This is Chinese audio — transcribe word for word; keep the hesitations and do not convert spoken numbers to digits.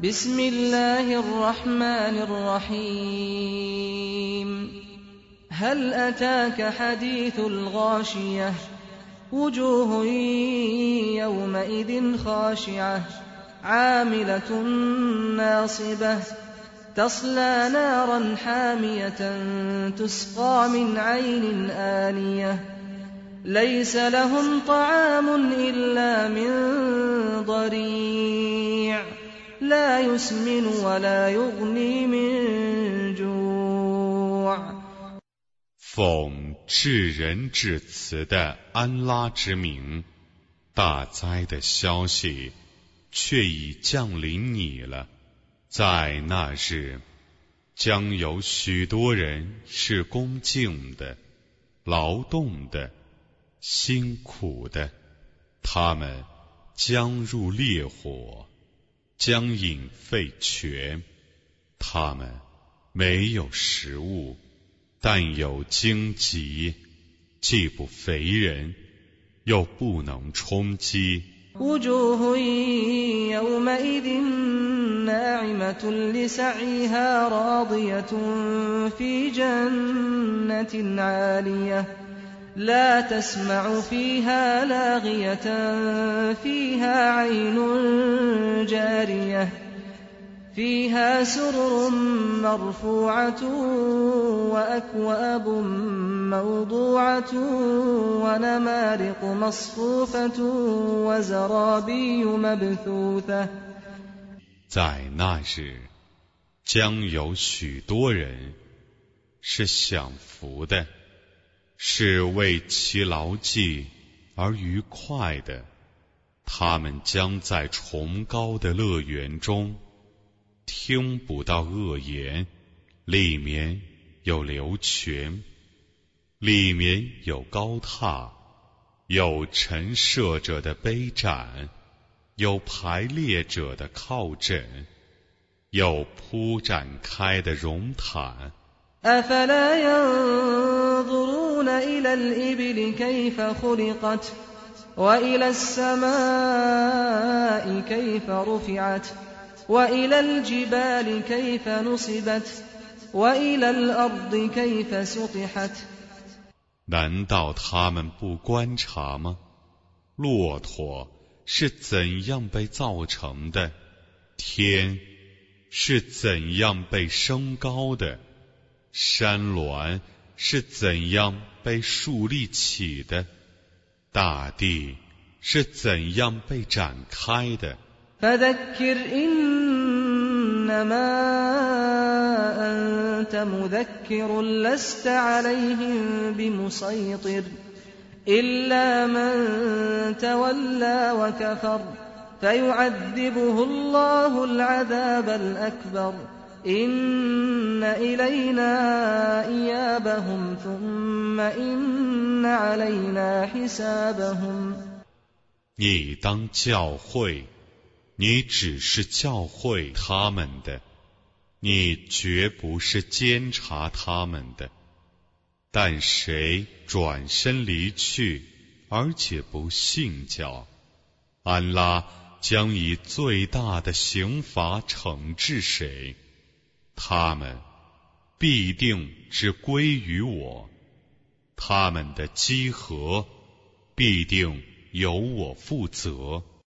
بسم الله الرحمن الرحيم هل أتاك حديث الغاشية وجوه يومئذ خاشعة عاملة ناصبة تصلى نارا حامية تسقى من عين آنية ليس لهم طعام إلا من ضريع لا يسمن ولا يغني من جوع。 奉至仁至慈的安拉之名，大灾的消息却已降临你了。在那日，将有许多人是恭敬的、劳动的、辛苦的，他们将入烈火，将饮沸泉，他们没有食物，但有荆棘，既不肥人，又不能充饥。 وجوه يومئذ ناعمة لسعيها راضية في جنة عالية لا تسمع فيها لاغية فيها عين جارية فيها سرر مرفوعة وأكواب موضوعة ونمارق مصفوفة وزرابي مبثوثة。 在那日，将有许多人是享福的，是为其劳绩而愉快的，他们将在崇高的乐园中听不到恶言，里面有流泉，里面有高榻，有陈设者的杯盏，有排列者的靠枕，有铺展开的绒毯。 أفلا ينظرون إلى الإبل كيف خلقت وإلى السماء كيف رفعت وإلى الجبال كيف نصبت وإلى الأرض كيف سطحت。 难道他们不观察吗？骆驼是怎样被造成的？天是怎样被升高的？山峦是怎样被竖立起的？大地是怎样被展开的 فذكر إنما أنت مذكر لست عليهم بمسيطر إلا من تولى وكفر فيعذبه الله العذاب الأكبر إن إلينا إيابهم ثم إن علينا حسابهم。 你当教诲，你只是教诲他们的，你绝不是监察他们的。但谁转身离去，而且不信教，安拉将以最大的刑罚惩治谁，他们必定只归于我，他们的积禾必定由我负责。